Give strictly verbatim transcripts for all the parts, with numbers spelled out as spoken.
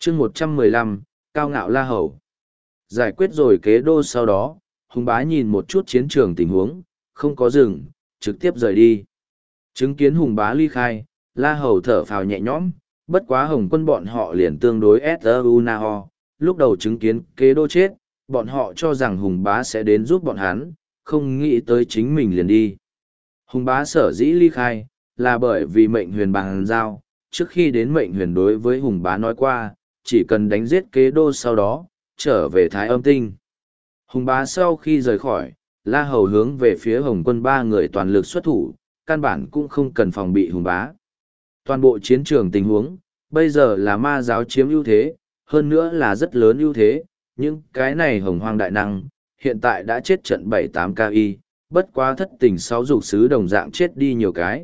chương một trăm mười lăm, Cao Ngạo La Hầu. Giải quyết rồi kế đô sau đó, Hùng bá nhìn một chút chiến trường tình huống, không có dừng, trực tiếp rời đi. Chứng kiến Hùng bá ly khai, La Hầu thở phào nhẹ nhõm, bất quá Hồng quân bọn họ liền tương đối su na-ho. Lúc đầu chứng kiến kế đô chết, bọn họ cho rằng Hùng bá sẽ đến giúp bọn hắn, không nghĩ tới chính mình liền đi. Hùng bá sở dĩ ly khai, là bởi vì mệnh huyền bằng giao, trước khi đến mệnh huyền đối với Hùng bá nói qua, chỉ cần đánh giết kế đô sau đó, trở về Thái Âm Tinh. Hùng bá sau khi rời khỏi, La Hầu hướng về phía Hồng quân ba người toàn lực xuất thủ, căn bản cũng không cần phòng bị Hùng bá. Toàn bộ chiến trường tình huống, bây giờ là ma giáo chiếm ưu thế, hơn nữa là rất lớn ưu thế, những cái này hồng hoang đại năng, hiện tại đã chết trận bảy tám ca y, bất quá thất tình sáu dục sứ đồng dạng chết đi nhiều cái.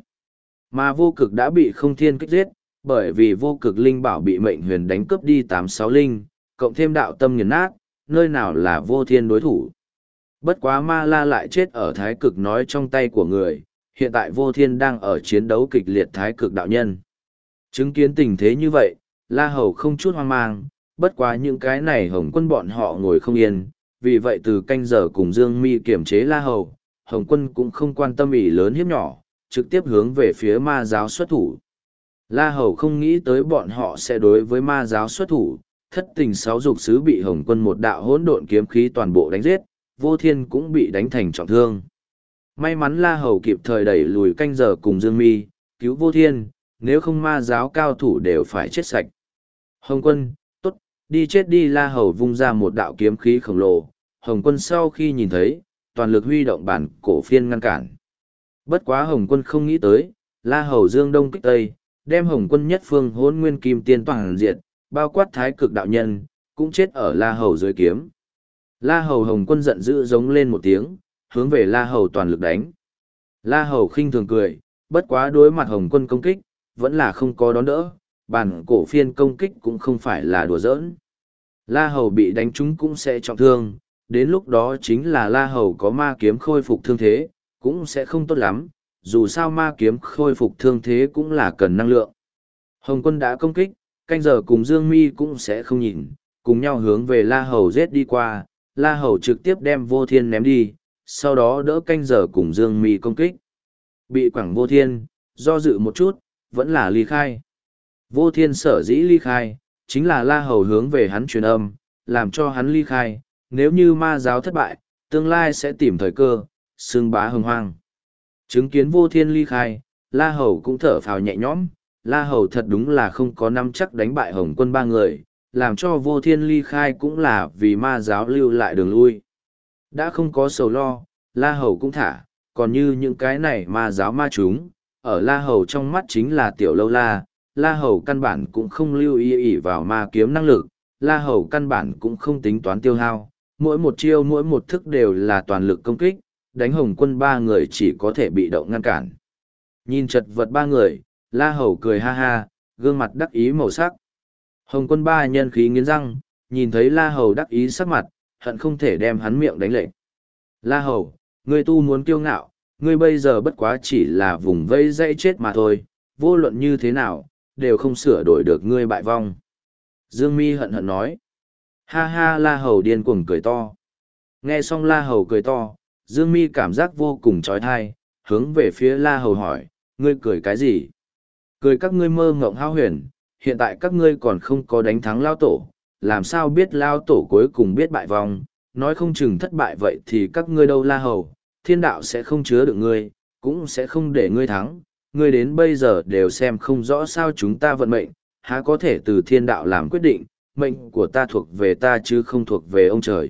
Mà vô cực đã bị không thiên kích giết, bởi vì vô cực linh bảo bị mệnh huyền đánh cướp đi tám sáu linh, cộng thêm đạo tâm nghiền nát, nơi nào là vô thiên đối thủ. Bất quá ma la lại chết ở thái cực nói trong tay của người, hiện tại vô thiên đang ở chiến đấu kịch liệt thái cực đạo nhân. Chứng kiến tình thế như vậy, La Hầu không chút hoang mang, bất quá những cái này Hồng quân bọn họ ngồi không yên, vì vậy từ canh giờ cùng Dương Mi kiểm chế La Hầu, Hồng quân cũng không quan tâm ý lớn hiếp nhỏ, trực tiếp hướng về phía ma giáo xuất thủ. La Hầu không nghĩ tới bọn họ sẽ đối với ma giáo xuất thủ, thất tình sáu dục sứ bị Hồng quân một đạo hỗn độn kiếm khí toàn bộ đánh giết, vô thiên cũng bị đánh thành trọng thương. May mắn La Hầu kịp thời đẩy lùi canh giờ cùng Dương Mi, cứu vô thiên, nếu không ma giáo cao thủ đều phải chết sạch. Hồng quân, tốt, đi chết đi. La Hầu vung ra một đạo kiếm khí khổng lồ, Hồng quân sau khi nhìn thấy, toàn lực huy động bản cổ phiên ngăn cản. Bất quá Hồng quân không nghĩ tới, La Hầu dương đông kích tây, đem Hồng quân nhất phương hỗn nguyên kim tiên toàn diệt, bao quát thái cực đạo nhân, cũng chết ở La Hầu dưới kiếm. La Hầu Hồng quân giận dữ giống lên một tiếng, hướng về La Hầu toàn lực đánh. La Hầu khinh thường cười, bất quá đối mặt Hồng quân công kích, vẫn là không có đón đỡ, bản cổ phiên công kích cũng không phải là đùa giỡn. La Hầu bị đánh trúng cũng sẽ trọng thương, đến lúc đó chính là La Hầu có ma kiếm khôi phục thương thế, cũng sẽ không tốt lắm, dù sao ma kiếm khôi phục thương thế cũng là cần năng lượng. Hồng quân đã công kích, canh giờ cùng Dương Mi cũng sẽ không nhìn, cùng nhau hướng về La Hầu giết đi qua, La Hầu trực tiếp đem vô thiên ném đi, sau đó đỡ canh giờ cùng Dương Mi công kích. Bị quẳng vô thiên, do dự một chút, vẫn là ly khai. Vô thiên sở dĩ ly khai, chính là La Hầu hướng về hắn truyền âm, làm cho hắn ly khai, nếu như ma giáo thất bại, tương lai sẽ tìm thời cơ, xưng bá hồng hoang. Chứng kiến vô thiên ly khai, La Hầu cũng thở phào nhẹ nhõm, La Hầu thật đúng là không có nắm chắc đánh bại Hồng quân ba người, làm cho vô thiên ly khai cũng là vì ma giáo lưu lại đường lui. Đã không có sầu lo, La Hầu cũng thả, còn như những cái này ma giáo ma chúng, ở La Hầu trong mắt chính là tiểu lâu la, La Hầu căn bản cũng không lưu ý ỉ vào ma kiếm năng lực, La Hầu căn bản cũng không tính toán tiêu hao, mỗi một chiêu mỗi một thức đều là toàn lực công kích, đánh Hồng quân ba người chỉ có thể bị động ngăn cản. Nhìn chật vật ba người, La Hầu cười ha ha, gương mặt đắc ý màu sắc. Hồng quân ba nhân khí nghiến răng, nhìn thấy La Hầu đắc ý sắc mặt, hận không thể đem hắn miệng đánh lệnh. La Hầu, ngươi tu muốn kiêu ngạo, ngươi bây giờ bất quá chỉ là vùng vây dây chết mà thôi, vô luận như thế nào, đều không sửa đổi được ngươi bại vong. Dương Mi hận hận nói. Ha ha, La Hầu điên cuồng cười to. Nghe xong La Hầu cười to, Dương Mi cảm giác vô cùng trói thai, hướng về phía La Hầu hỏi, ngươi cười cái gì? Cười các ngươi mơ ngộng hao huyền, hiện tại các ngươi còn không có đánh thắng Lao Tổ, làm sao biết Lao Tổ cuối cùng biết bại vong, nói không chừng thất bại vậy thì các ngươi đâu La Hầu, thiên đạo sẽ không chứa được ngươi, cũng sẽ không để ngươi thắng, ngươi đến bây giờ đều xem không rõ sao chúng ta vận mệnh, há có thể từ thiên đạo làm quyết định, mệnh của ta thuộc về ta chứ không thuộc về ông trời.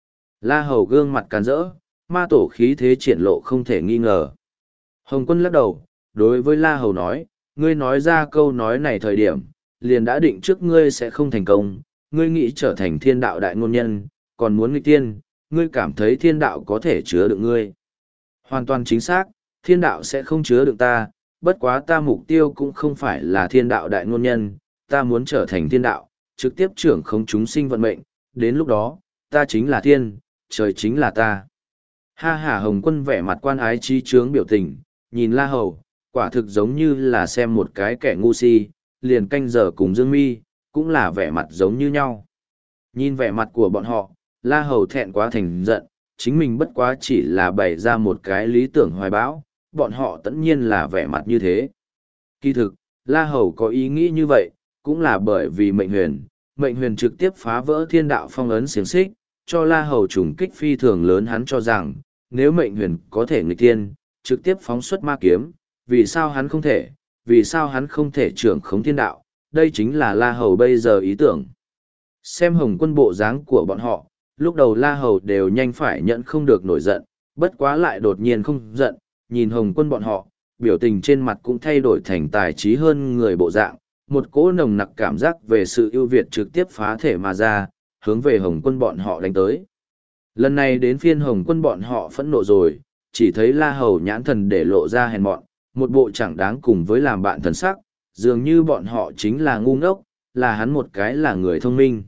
La Hầu gương mặt càn rỡ, ma tổ khí thế triển lộ không thể nghi ngờ. Hồng quân lắc đầu, đối với La Hầu nói, ngươi nói ra câu nói này thời điểm, liền đã định trước ngươi sẽ không thành công, ngươi nghĩ trở thành thiên đạo đại ngôn nhân, còn muốn nghịch tiên, ngươi cảm thấy thiên đạo có thể chứa được ngươi. Hoàn toàn chính xác, thiên đạo sẽ không chứa được ta, bất quá ta mục tiêu cũng không phải là thiên đạo đại ngôn nhân, ta muốn trở thành thiên đạo, trực tiếp trưởng không chúng sinh vận mệnh, đến lúc đó, ta chính là thiên, trời chính là ta. Ha ha, Hồng quân vẻ mặt quan ái trí trướng biểu tình, nhìn La Hầu, quả thực giống như là xem một cái kẻ ngu si, liền canh giờ cùng Dương Mi, cũng là vẻ mặt giống như nhau. Nhìn vẻ mặt của bọn họ, La Hầu thẹn quá thành giận, chính mình bất quá chỉ là bày ra một cái lý tưởng hoài bão, bọn họ tất nhiên là vẻ mặt như thế. Kỳ thực, La Hầu có ý nghĩ như vậy, cũng là bởi vì mệnh huyền, mệnh huyền trực tiếp phá vỡ thiên đạo phong ấn xiềng xích, cho La Hầu trùng kích phi thường lớn. Hắn cho rằng, nếu mệnh huyền có thể nghịch thiên, trực tiếp phóng xuất ma kiếm, vì sao hắn không thể, vì sao hắn không thể trưởng khống thiên đạo, đây chính là La Hầu bây giờ ý tưởng. Xem Hồng Quân bộ dáng của bọn họ, lúc đầu La Hầu đều nhanh phải nhận không được nổi giận, bất quá lại đột nhiên không giận, nhìn Hồng Quân bọn họ, biểu tình trên mặt cũng thay đổi thành tài trí hơn người bộ dạng, một cỗ nồng nặc cảm giác về sự ưu việt trực tiếp phá thể mà ra, hướng về Hồng Quân bọn họ đánh tới. Lần này đến phiên Hồng Quân bọn họ phẫn nộ rồi, chỉ thấy La Hầu nhãn thần để lộ ra hèn mọn, một bộ chẳng đáng cùng với làm bạn thần sắc, dường như bọn họ chính là ngu ngốc, là hắn một cái là người thông minh.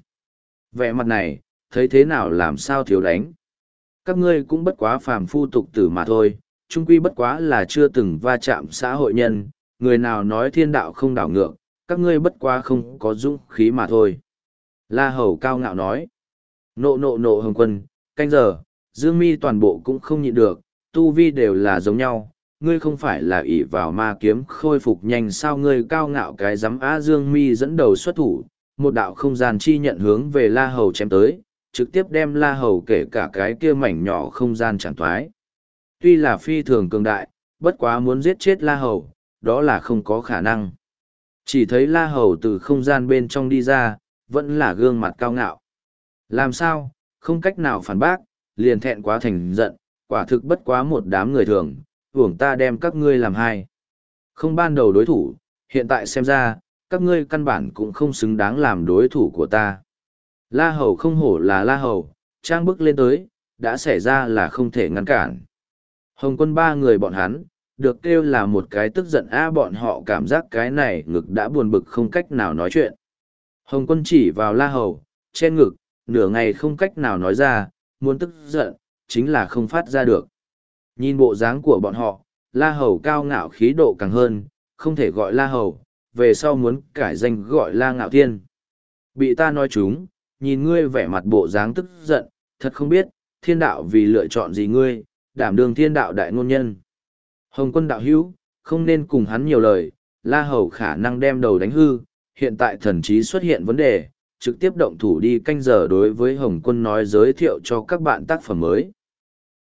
Vẻ mặt này, thấy thế nào làm sao thiếu đánh. Các ngươi cũng bất quá phàm phu tục tử mà thôi, chung quy bất quá là chưa từng va chạm xã hội nhân, người nào nói thiên đạo không đảo ngược, các ngươi bất quá không có dũng khí mà thôi. La Hầu cao ngạo nói. Nộ nộ nộ Hồng Quân, canh giờ, Dương Mi toàn bộ cũng không nhịn được, tu vi đều là giống nhau, ngươi không phải là ỷ vào ma kiếm khôi phục nhanh sao? Ngươi cao ngạo cái giám á. Dương Mi dẫn đầu xuất thủ, một đạo không gian chi nhận hướng về La Hầu chém tới, trực tiếp đem La Hầu kể cả cái kia mảnh nhỏ không gian chẳng thoái. Tuy là phi thường cường đại, bất quá muốn giết chết La Hầu, đó là không có khả năng. Chỉ thấy La Hầu từ không gian bên trong đi ra, vẫn là gương mặt cao ngạo. Làm sao, không cách nào phản bác, liền thẹn quá thành giận, quả thực bất quá một đám người thường, hưởng ta đem các ngươi làm hai. Không ban đầu đối thủ, hiện tại xem ra, các ngươi căn bản cũng không xứng đáng làm đối thủ của ta. La Hầu không hổ là La Hầu, trang bức lên tới, đã xảy ra là không thể ngăn cản. Hồng Quân ba người bọn hắn, được kêu là một cái tức giận a. Bọn họ cảm giác cái này ngực đã buồn bực không cách nào nói chuyện. Hồng Quân chỉ vào La Hầu, trên ngực, nửa ngày không cách nào nói ra, muốn tức giận, chính là không phát ra được. Nhìn bộ dáng của bọn họ, La Hầu cao ngạo khí độ càng hơn, không thể gọi La Hầu, về sau muốn cải danh gọi La Ngạo Thiên. Bị ta nói chúng, nhìn ngươi vẻ mặt bộ dáng tức giận, thật không biết, thiên đạo vì lựa chọn gì ngươi, đảm đương thiên đạo đại ngôn nhân. Hồng Quân đạo hữu, không nên cùng hắn nhiều lời, La Hầu khả năng đem đầu đánh hư, hiện tại thần trí xuất hiện vấn đề, trực tiếp động thủ đi. Canh giờ đối với Hồng Quân nói giới thiệu cho các bạn tác phẩm mới.